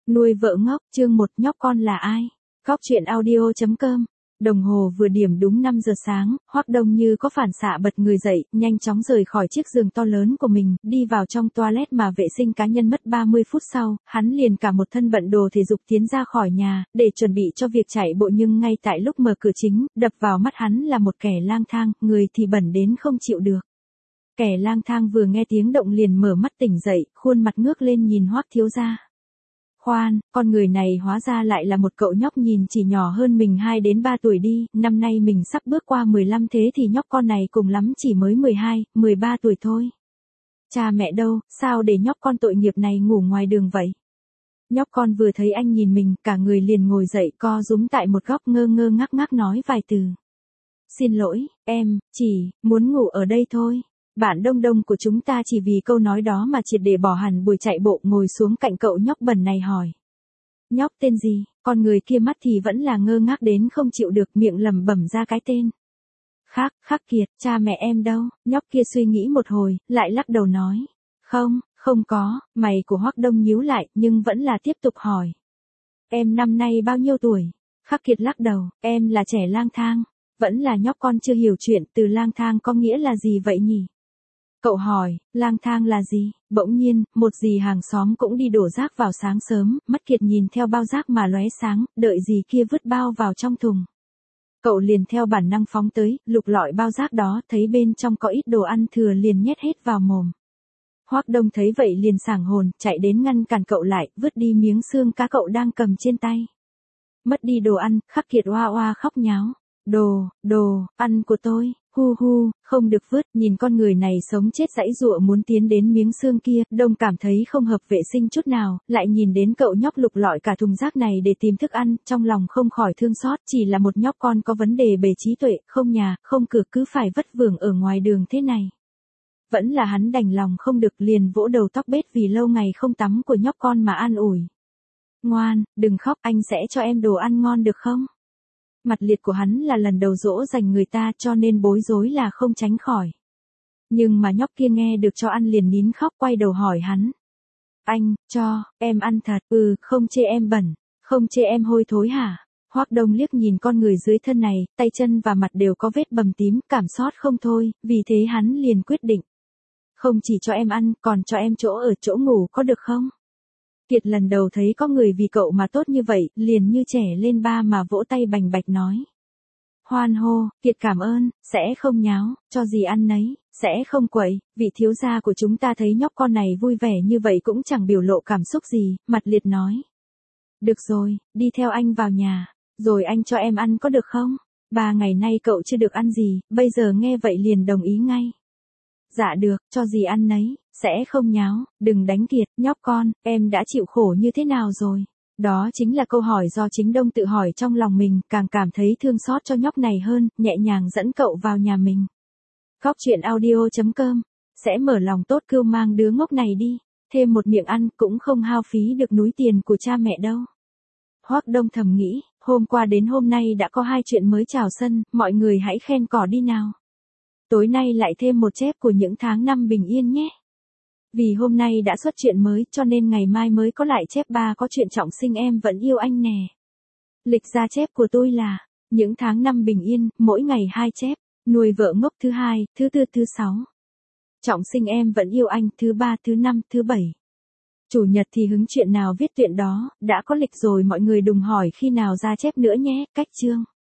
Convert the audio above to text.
Nuôi vợ ngốc, chương 1 nhóc con là ai? Góc truyện audio.com. Đồng hồ vừa điểm đúng 5 giờ sáng, Hoắc Đông Như có phản xạ bật người dậy, nhanh chóng rời khỏi chiếc giường to lớn của mình, đi vào trong toilet mà vệ sinh cá nhân mất 30 phút sau, hắn liền cả một thân bận đồ thể dục tiến ra khỏi nhà, để chuẩn bị cho việc chạy bộ nhưng ngay tại lúc mở cửa chính, đập vào mắt hắn là một kẻ lang thang, người thì bẩn đến không chịu được. Kẻ lang thang vừa nghe tiếng động liền mở mắt tỉnh dậy, khuôn mặt ngước lên nhìn Hoắc thiếu gia. Khoan, con người này hóa ra lại là một cậu nhóc nhìn chỉ nhỏ hơn mình 2 đến 3 tuổi đi, năm nay mình sắp bước qua 15 thế thì nhóc con này cùng lắm chỉ mới 12, 13 tuổi thôi. Cha mẹ đâu, sao để nhóc con tội nghiệp này ngủ ngoài đường vậy? Nhóc con vừa thấy anh nhìn mình, cả người liền ngồi dậy co rúm tại một góc ngơ ngơ ngác ngác nói vài từ. Xin lỗi, em, chỉ muốn ngủ ở đây thôi. Bạn Đông Đông của chúng ta chỉ vì câu nói đó mà triệt để bỏ hẳn buổi chạy bộ ngồi xuống cạnh cậu nhóc bẩn này hỏi. Nhóc tên gì? Con người kia mắt thì vẫn là ngơ ngác đến không chịu được miệng lẩm bẩm ra cái tên. Khắc Kiệt, cha mẹ em đâu? Nhóc kia suy nghĩ một hồi, lại lắc đầu nói. Không có, mày của Hoắc Đông nhíu lại nhưng vẫn là tiếp tục hỏi. Em năm nay bao nhiêu tuổi? Khắc Kiệt lắc đầu, em là trẻ lang thang. Vẫn là nhóc con chưa hiểu chuyện từ lang thang có nghĩa là gì vậy nhỉ? Cậu hỏi, lang thang là gì? Bỗng nhiên, một dì hàng xóm cũng đi đổ rác vào sáng sớm, mắt Kiệt nhìn theo bao rác mà lóe sáng, đợi dì kia vứt bao vào trong thùng. Cậu liền theo bản năng phóng tới, lục lọi bao rác đó, thấy bên trong có ít đồ ăn thừa liền nhét hết vào mồm. Hoắc Đông thấy vậy liền sảng hồn, chạy đến ngăn cản cậu lại, vứt đi miếng xương cá cậu đang cầm trên tay. Mất đi đồ ăn, Khắc Kiệt oa oa khóc nháo. Đồ, ăn của tôi, hu, không được vứt, nhìn con người này sống chết giãy giụa muốn tiến đến miếng xương kia, Đông cảm thấy không hợp vệ sinh chút nào, lại nhìn đến cậu nhóc lục lọi cả thùng rác này để tìm thức ăn, trong lòng không khỏi thương xót, chỉ là một nhóc con có vấn đề về trí tuệ, không nhà, không cửa cứ phải vất vưởng ở ngoài đường thế này. Vẫn là hắn đành lòng không được liền vỗ đầu tóc bết vì lâu ngày không tắm của nhóc con mà an ủi. Ngoan, đừng khóc, anh sẽ cho em đồ ăn ngon được không? Mặt liệt của hắn là lần đầu dỗ dành người ta cho nên bối rối là không tránh khỏi. Nhưng mà nhóc kia nghe được cho ăn liền nín khóc quay đầu hỏi hắn. Anh, cho, em ăn thật, không chê em bẩn, không chê em hôi thối hả? Hoắc Đông liếc nhìn con người dưới thân này, tay chân và mặt đều có vết bầm tím, cảm xót không thôi, vì thế hắn liền quyết định. Không chỉ cho em ăn, còn cho em chỗ ở chỗ ngủ có được không? Kiệt lần đầu thấy có người vì cậu mà tốt như vậy, liền như trẻ lên ba mà vỗ tay bành bạch nói. Hoan hô, Kiệt cảm ơn, sẽ không nháo, cho gì ăn nấy, sẽ không quậy, vị thiếu gia của chúng ta thấy nhóc con này vui vẻ như vậy cũng chẳng biểu lộ cảm xúc gì, mặt liệt nói. Được rồi, đi theo anh vào nhà, rồi anh cho em ăn có được không? 3 ngày nay cậu chưa được ăn gì, bây giờ nghe vậy liền đồng ý ngay. Dạ được, cho gì ăn nấy, sẽ không nháo, đừng đánh Kiệt, nhóc con, em đã chịu khổ như thế nào rồi? Đó chính là câu hỏi do chính Đông tự hỏi trong lòng mình, càng cảm thấy thương xót cho nhóc này hơn, nhẹ nhàng dẫn cậu vào nhà mình. Góc truyện audio.com, sẽ mở lòng tốt cưu mang đứa ngốc này đi, thêm một miệng ăn cũng không hao phí được núi tiền của cha mẹ đâu. Hoắc Đông thầm nghĩ, hôm qua đến hôm nay đã có 2 chuyện mới chào sân, mọi người hãy khen cỏ đi nào. Tối nay lại thêm một chép của những tháng năm bình yên nhé. Vì hôm nay đã xuất chuyện mới cho nên ngày mai mới có lại chép 3 có chuyện trọng sinh em vẫn yêu anh nè. Lịch ra chép của tôi là, những tháng năm bình yên, mỗi ngày 2 chép, nuôi vợ ngốc thứ 2, thứ 4, thứ 6. Trọng sinh em vẫn yêu anh thứ 3, thứ 5, thứ 7. Chủ nhật thì hứng chuyện nào viết chuyện đó, đã có lịch rồi mọi người đừng hỏi khi nào ra chép nữa nhé, cách chương.